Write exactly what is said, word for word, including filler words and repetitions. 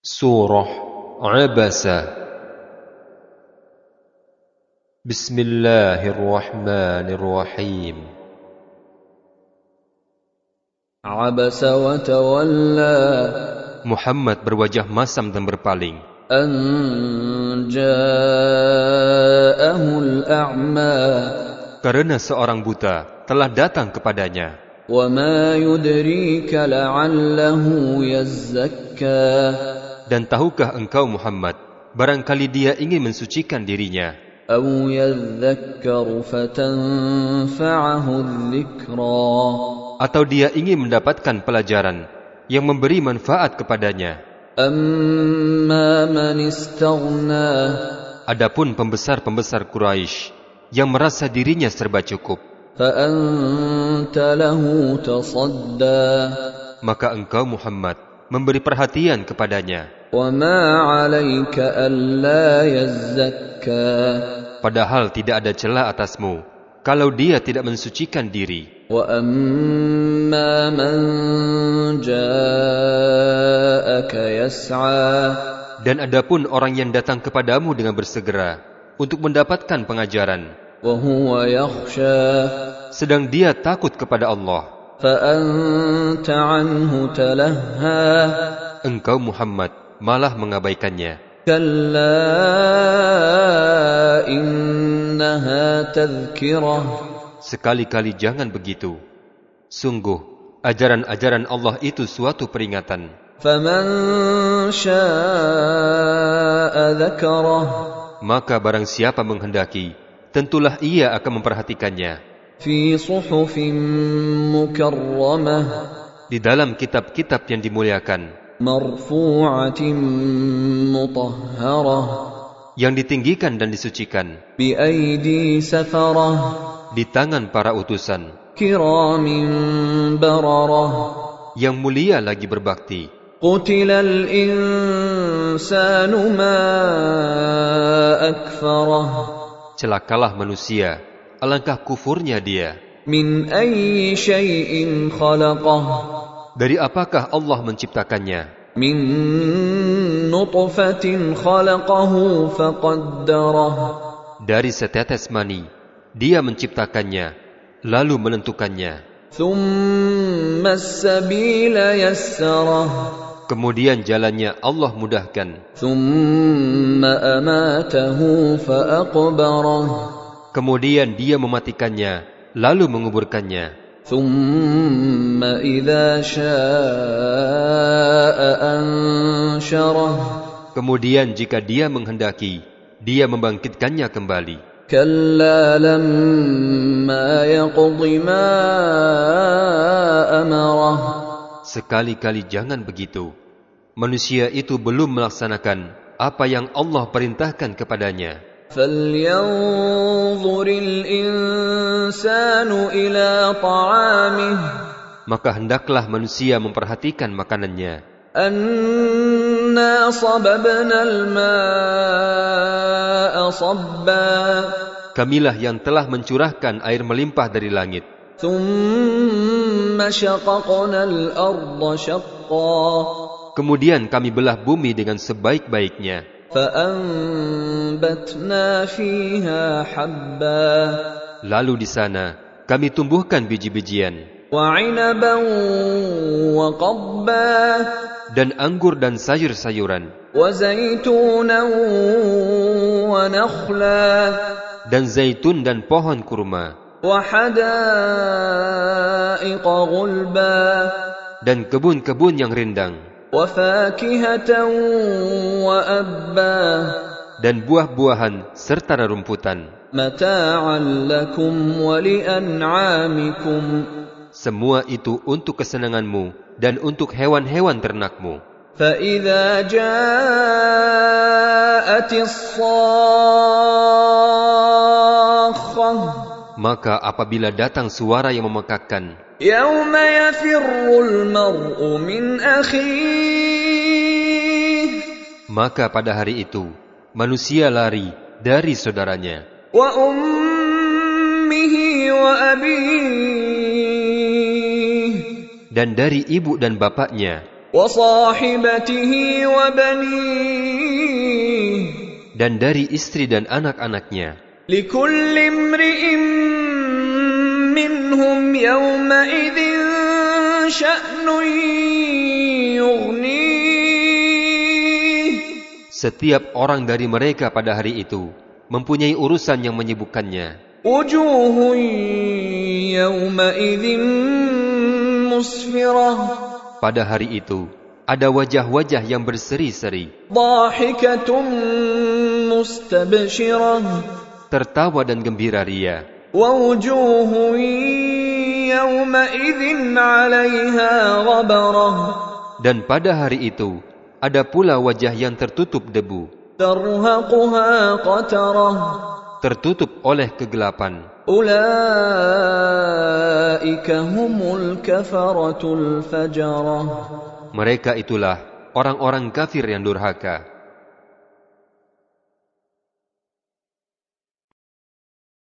Surah Abasa. Bismillahirrahmanirrahim. Abasa wa tawalla. Muhammad berwajah masam dan berpaling. An ja'ahul a'ma. Karena seorang buta telah datang kepadanya. Wa ma yudrika la'allahu yazzakka. Dan tahukah engkau Muhammad, barangkali dia ingin mensucikan dirinya. Aw yadhakkaru fatanfa'ahu adh-dhikra. Atau dia ingin mendapatkan pelajaran yang memberi manfaat kepadanya. Amma man istaghna. Adapun pembesar-pembesar Quraisy yang merasa dirinya serba cukup, Fa anta lahu tasadda. maka engkau Muhammad memberi perhatian kepadanya. Wa ma 'alaika alla yazzakka. Padahal tidak ada celah atasmu kalau dia tidak mensucikan diri. Wa amma man ja'aka yas'a. Dan adapun orang yang datang kepadamu dengan bersegera untuk mendapatkan pengajaran, Wa huwa yakhsha. sedang dia takut kepada Allah, Fa anta 'anhu talahha. engkau Muhammad malah mengabaikannya. Kalla innaha tadhkirah. Sekali-kali jangan begitu. Sungguh, ajaran-ajaran Allah itu suatu peringatan. Faman syaa'a dzakarah. Maka barang siapa menghendaki, tentulah ia akan memperhatikannya. Fi suhufin mukarramah. Di dalam kitab-kitab yang dimuliakan, Marfu'atin mutahharah. yang ditinggikan dan disucikan, Bi aidi safarah. di tangan para utusan, Kiramin bararah. yang mulia lagi berbakti. Qutilal insanu ma akfarah. Celakalah manusia, alangkah kufurnya dia. Min ayyi syai'in khalaqah. Dari apakah Allah menciptakannya? Min nutfatin khalaqahu faqaddarah. Dari setetes mani, dia menciptakannya, lalu menentukannya. Thumma as-sabila yassarah. Kemudian jalannya Allah mudahkan. Thumma amatahu faaqbarah. Kemudian dia mematikannya, lalu menguburkannya. Thumma idza syaa'a ansyarah. Kemudian jika dia menghendaki, dia membangkitkannya kembali. Kalla lamma yaqdi ma amarah. Sekali-kali jangan begitu. Manusia itu belum melaksanakan apa yang Allah perintahkan kepadanya. فَلْيَنْظُرِ الْإِنْسَانُ إِلَى طَعَامِهِ. Maka hendaklah manusia memperhatikan makanannya. أَنَّا صَبَبْنَا الْمَاءَ صَبًّا. Kamilah yang telah mencurahkan air melimpah dari langit. ثُمَّ شَقَقْنَا الْأَرْضَ شَقًّا. Kemudian kami belah bumi dengan sebaik-baiknya. فَأَنْبَتْنَا فِيهَا حَبًّا. Lalu di sana kami tumbuhkan biji-bijian, وَعِنَبًا وَقَضْبًا. dan anggur dan sayur-sayuran, وَزَيْتُونًا وَنَخْلًا. dan zaitun dan pohon kurma, وَحَدَائِقَ غُلْبًا. dan kebun-kebun yang rindang, وَفَاكِهَةً وَأَبًّا. dan buah-buahan serta rerumputan. مَتَاعًا لَكُمْ وَلِأَنْعَامِكُمْ. Semua itu untuk kesenanganmu dan untuk hewan-hewan ternakmu. فَإِذَا جَاءَتِ الصَّاخَّةُ. Maka apabila datang suara yang memekakkan, يَوْمَ يَفِرُّ الْمَرْءُ مِنْ أَخِيهِ. maka pada hari itu manusia lari dari saudaranya, وَأُمِّهِ وَأَبِيهِ. dan dari ibu dan bapaknya, وصاحبته وبنيه dan dari istri dan anak-anaknya. لكل امرئ منهم يومئذ شأن يغنيه. Setiap orang dari mereka pada hari itu mempunyai urusan yang menyibukkannya. وجوه يومئذ مسفرة. Pada hari itu ada wajah-wajah yang berseri-seri, ضاحكة مستبشرة. tertawa dan gembira ria. ووجوه يومئذ عليها غبرة. Dan pada hari itu ada pula wajah yang tertutup debu, ترهقها قترة. tertutup oleh kegelapan. أولئك هم الكفرة الفجرة. Mereka itulah orang-orang kafir yang durhaka.